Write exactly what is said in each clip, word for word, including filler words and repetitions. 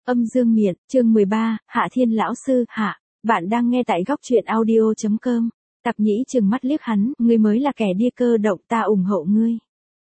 Âm dương miện, chương mười ba, Hạ Thiên lão sư, hạ. Bạn đang nghe tại góc truyện audio chấm com. Tạp Nhĩ trừng mắt liếc hắn, ngươi mới là kẻ đi cơ động, ta ủng hộ ngươi.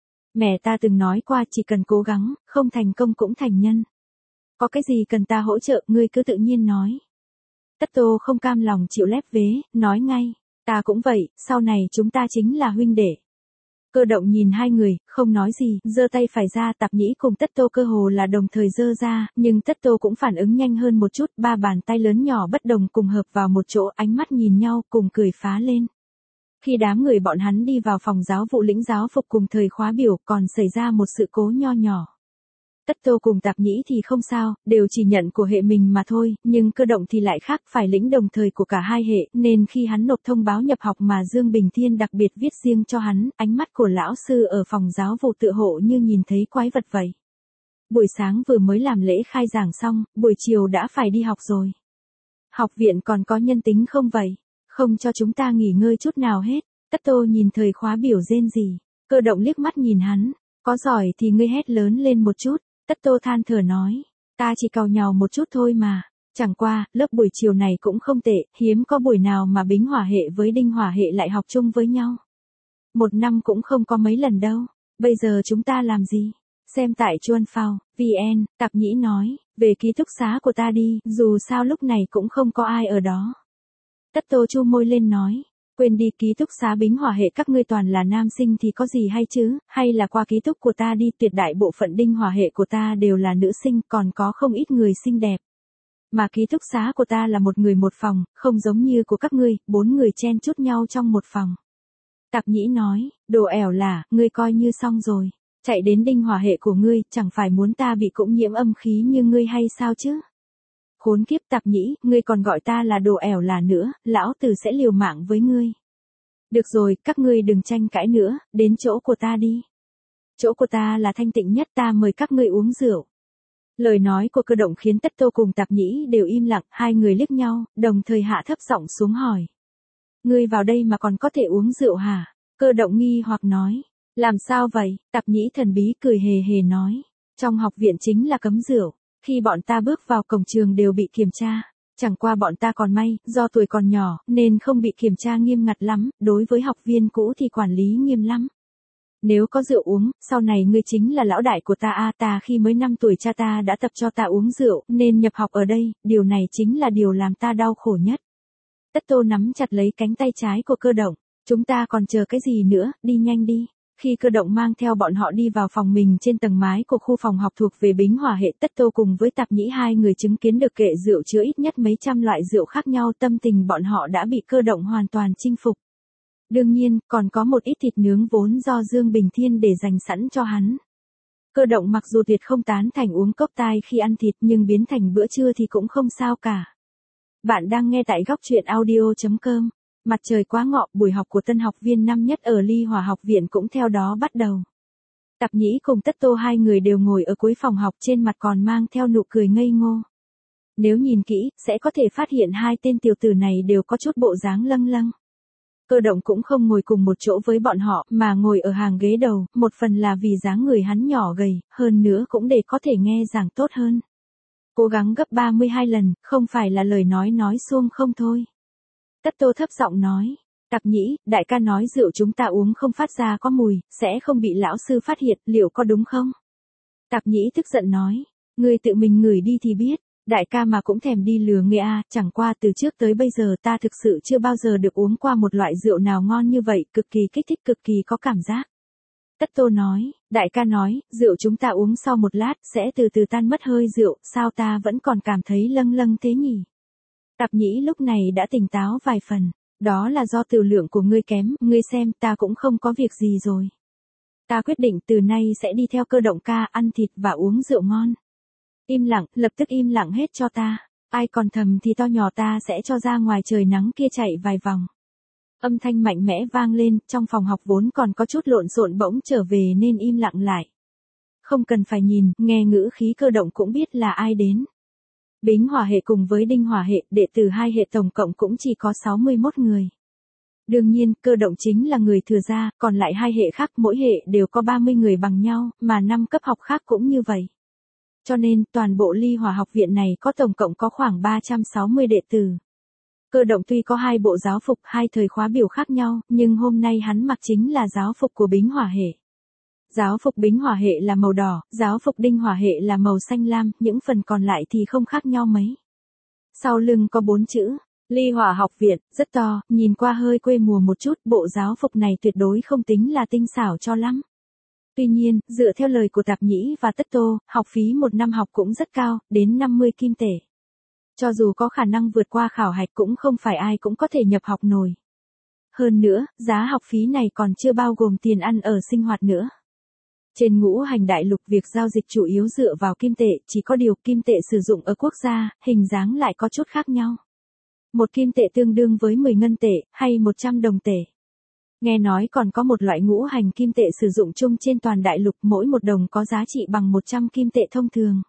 Mẹ ta từng nói qua chỉ cần cố gắng, không thành công cũng thành nhân. Có cái gì cần ta hỗ trợ, ngươi cứ tự nhiên nói. Tất Tô không cam lòng chịu lép vế, nói ngay, ta cũng vậy, sau này chúng ta chính là huynh đệ. Cơ động nhìn hai người, không nói gì, giơ tay phải ra. Tạp Nhĩ cùng Tất Tô cơ hồ là đồng thời giơ ra, nhưng Tất Tô cũng phản ứng nhanh hơn một chút, ba bàn tay lớn nhỏ bất đồng cùng hợp vào một chỗ, ánh mắt nhìn nhau cùng cười phá lên. Khi đám người bọn hắn đi vào phòng giáo vụ lĩnh giáo phục cùng thời khóa biểu, còn xảy ra một sự cố nho nhỏ. Tất Tô cùng Tạp Nhĩ thì không sao, đều chỉ nhận của hệ mình mà thôi, nhưng Cơ động thì lại khác, phải lĩnh đồng thời của cả hai hệ, nên khi hắn nộp thông báo nhập học mà Dương Bình Thiên đặc biệt viết riêng cho hắn, ánh mắt của lão sư ở phòng giáo vụ tựa hộ như nhìn thấy quái vật vậy. Buổi sáng vừa mới làm lễ khai giảng xong, buổi chiều đã phải đi học rồi. Học viện còn có nhân tính không vậy? Không cho chúng ta nghỉ ngơi chút nào hết. Tất Tô nhìn thời khóa biểu rên rỉ. Cơ động liếc mắt nhìn hắn, có giỏi thì ngươi hét lớn lên một chút. Tất Tô than thở nói, ta chỉ càu nhàu một chút thôi mà, chẳng qua, lớp buổi chiều này cũng không tệ, hiếm có buổi nào mà Bính hỏa hệ với Đinh hỏa hệ lại học chung với nhau. Một năm cũng không có mấy lần đâu, bây giờ chúng ta làm gì? Xem tại Chuan Phao, vn, Tạp Nhĩ nói, về ký túc xá của ta đi, dù sao lúc này cũng không có ai ở đó. Tất Tô chu môi lên nói, quên đi, ký túc xá Bính hỏa hệ các ngươi toàn là nam sinh thì có gì hay chứ, hay là qua ký túc của ta đi, tuyệt đại bộ phận Đinh hỏa hệ của ta đều là nữ sinh, còn có không ít người xinh đẹp. Mà ký túc xá của ta là một người một phòng, không giống như của các ngươi, bốn người chen chúc nhau trong một phòng. Tạp Nhĩ nói, đồ ẻo lả, ngươi coi như xong rồi, chạy đến Đinh hỏa hệ của ngươi, chẳng phải muốn ta bị cũng nhiễm âm khí như ngươi hay sao chứ? Khốn kiếp, Tạp Nhĩ, ngươi còn gọi ta là đồ ẻo là nữa, lão tử sẽ liều mạng với ngươi. Được rồi, các ngươi đừng tranh cãi nữa, đến chỗ của ta đi. Chỗ của ta là thanh tịnh nhất, ta mời các ngươi uống rượu. Lời nói của Cơ động khiến Tất Tô cùng Tạp Nhĩ đều im lặng, hai người liếc nhau, đồng thời hạ thấp giọng xuống hỏi. Ngươi vào đây mà còn có thể uống rượu hả? Cơ động nghi hoặc nói. Làm sao vậy? Tạp Nhĩ thần bí cười hề hề nói. Trong học viện chính là cấm rượu. Khi bọn ta bước vào cổng trường đều bị kiểm tra, chẳng qua bọn ta còn may, do tuổi còn nhỏ, nên không bị kiểm tra nghiêm ngặt lắm, đối với học viên cũ thì quản lý nghiêm lắm. Nếu có rượu uống, sau này ngươi chính là lão đại của ta a, ta khi mới năm tuổi cha ta đã tập cho ta uống rượu, nên nhập học ở đây, điều này chính là điều làm ta đau khổ nhất. Tất Tô nắm chặt lấy cánh tay trái của Cơ động, chúng ta còn chờ cái gì nữa, đi nhanh đi. Khi Cơ động mang theo bọn họ đi vào phòng mình trên tầng mái của khu phòng học thuộc về Bính hỏa hệ, Tất Tô cùng với Tạp Nhĩ hai người chứng kiến được kệ rượu chứa ít nhất mấy trăm loại rượu khác nhau, tâm tình bọn họ đã bị Cơ động hoàn toàn chinh phục. Đương nhiên, còn có một ít thịt nướng vốn do Dương Bình Thiên để dành sẵn cho hắn. Cơ động mặc dù tuyệt không tán thành uống cốc tai khi ăn thịt, nhưng biến thành bữa trưa thì cũng không sao cả. Bạn đang nghe tại góc truyện audio chấm com. Mặt trời quá ngọ, buổi học của tân học viên năm nhất ở Ly Hỏa học viện cũng theo đó bắt đầu. Tạp Nhĩ cùng Tất Tô hai người đều ngồi ở cuối phòng học, trên mặt còn mang theo nụ cười ngây ngô. Nếu nhìn kỹ, sẽ có thể phát hiện hai tên tiểu tử này đều có chút bộ dáng lâng lâng. Cơ động cũng không ngồi cùng một chỗ với bọn họ, mà ngồi ở hàng ghế đầu, một phần là vì dáng người hắn nhỏ gầy, hơn nữa cũng để có thể nghe giảng tốt hơn. Cố gắng gấp ba mươi hai lần, không phải là lời nói nói suông không thôi. Tất Tô thấp giọng nói, Tạp Nhĩ, đại ca nói rượu chúng ta uống không phát ra có mùi, sẽ không bị lão sư phát hiện, liệu có đúng không? Tạp Nhĩ tức giận nói, ngươi tự mình ngửi đi thì biết, đại ca mà cũng thèm đi lừa ngươi a, chẳng qua từ trước tới bây giờ ta thực sự chưa bao giờ được uống qua một loại rượu nào ngon như vậy, cực kỳ kích thích, cực kỳ có cảm giác. Tất Tô nói, đại ca nói, rượu chúng ta uống sau một lát, sẽ từ từ tan mất hơi rượu, sao ta vẫn còn cảm thấy lâng lâng thế nhỉ? Tạp Nhĩ lúc này đã tỉnh táo vài phần, đó là do tiểu lượng của ngươi kém, ngươi xem ta cũng không có việc gì rồi. Ta quyết định từ nay sẽ đi theo Cơ động ca, ăn thịt và uống rượu ngon. Im lặng, lập tức im lặng hết cho ta, ai còn thầm thì to nhỏ ta sẽ cho ra ngoài trời nắng kia chạy vài vòng. Âm thanh mạnh mẽ vang lên, trong phòng học vốn còn có chút lộn xộn bỗng trở về nên im lặng lại. Không cần phải nhìn, nghe ngữ khí Cơ động cũng biết là ai đến. Bính hỏa hệ cùng với Đinh hỏa hệ, đệ tử hai hệ tổng cộng cũng chỉ có sáu mươi mốt người. Đương nhiên, Cơ động chính là người thừa ra, còn lại hai hệ khác mỗi hệ đều có ba mươi người bằng nhau, mà năm cấp học khác cũng như vậy. Cho nên, toàn bộ Ly Hỏa học viện này có tổng cộng có khoảng ba trăm sáu mươi đệ tử. Cơ động tuy có hai bộ giáo phục, hai thời khóa biểu khác nhau, nhưng hôm nay hắn mặc chính là giáo phục của Bính Hỏa hệ. Giáo phục Bính Hỏa hệ là màu đỏ, giáo phục Đinh Hỏa hệ là màu xanh lam, những phần còn lại thì không khác nhau mấy. Sau lưng có bốn chữ, Ly Hỏa học viện, rất to, nhìn qua hơi quê mùa một chút, bộ giáo phục này tuyệt đối không tính là tinh xảo cho lắm. Tuy nhiên, dựa theo lời của Tạp Nhĩ và Tất Tô, học phí một năm học cũng rất cao, đến năm mươi kim tệ. Cho dù có khả năng vượt qua khảo hạch cũng không phải ai cũng có thể nhập học nổi. Hơn nữa, giá học phí này còn chưa bao gồm tiền ăn ở sinh hoạt nữa. Trên ngũ hành đại lục việc giao dịch chủ yếu dựa vào kim tệ, chỉ có điều kim tệ sử dụng ở quốc gia, hình dáng lại có chút khác nhau. Một kim tệ tương đương với mười ngân tệ, hay một trăm đồng tệ. Nghe nói còn có một loại ngũ hành kim tệ sử dụng chung trên toàn đại lục, mỗi một đồng có giá trị bằng một trăm kim tệ thông thường.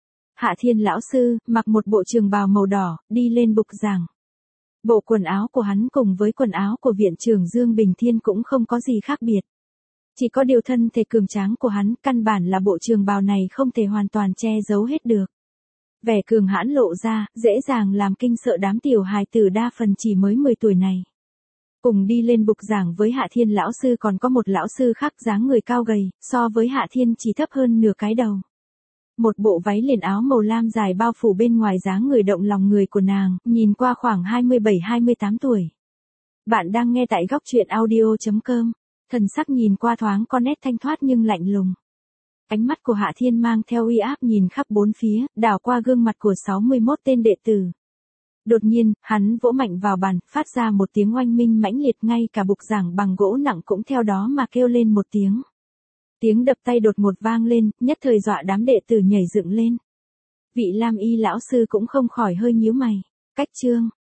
Hạ Thiên lão sư, mặc một bộ trường bào màu đỏ, đi lên bục giảng. Bộ quần áo của hắn cùng với quần áo của viện trưởng Dương Bình Thiên cũng không có gì khác biệt. Chỉ có điều thân thể cường tráng của hắn, căn bản là bộ trường bào này không thể hoàn toàn che giấu hết được. Vẻ cường hãn lộ ra, dễ dàng làm kinh sợ đám tiểu hài tử đa phần chỉ mới mười tuổi này. Cùng đi lên bục giảng với Hạ Thiên lão sư còn có một lão sư khác dáng người cao gầy, so với Hạ Thiên chỉ thấp hơn nửa cái đầu. Một bộ váy liền áo màu lam dài bao phủ bên ngoài dáng người động lòng người của nàng, nhìn qua khoảng hai mươi bảy hai mươi tám tuổi. Bạn đang nghe tại góc truyện audio chấm com. Thần sắc nhìn qua thoáng có nét thanh thoát nhưng lạnh lùng. Ánh mắt của Hạ Thiên mang theo uy áp nhìn khắp bốn phía, đảo qua gương mặt của sáu mươi mốt tên đệ tử. Đột nhiên, hắn vỗ mạnh vào bàn, phát ra một tiếng oanh minh mãnh liệt, ngay cả bục giảng bằng gỗ nặng cũng theo đó mà kêu lên một tiếng. Tiếng đập tay đột ngột vang lên, nhất thời dọa đám đệ tử nhảy dựng lên. Vị Lam Y lão sư cũng không khỏi hơi nhíu mày. Cách chương,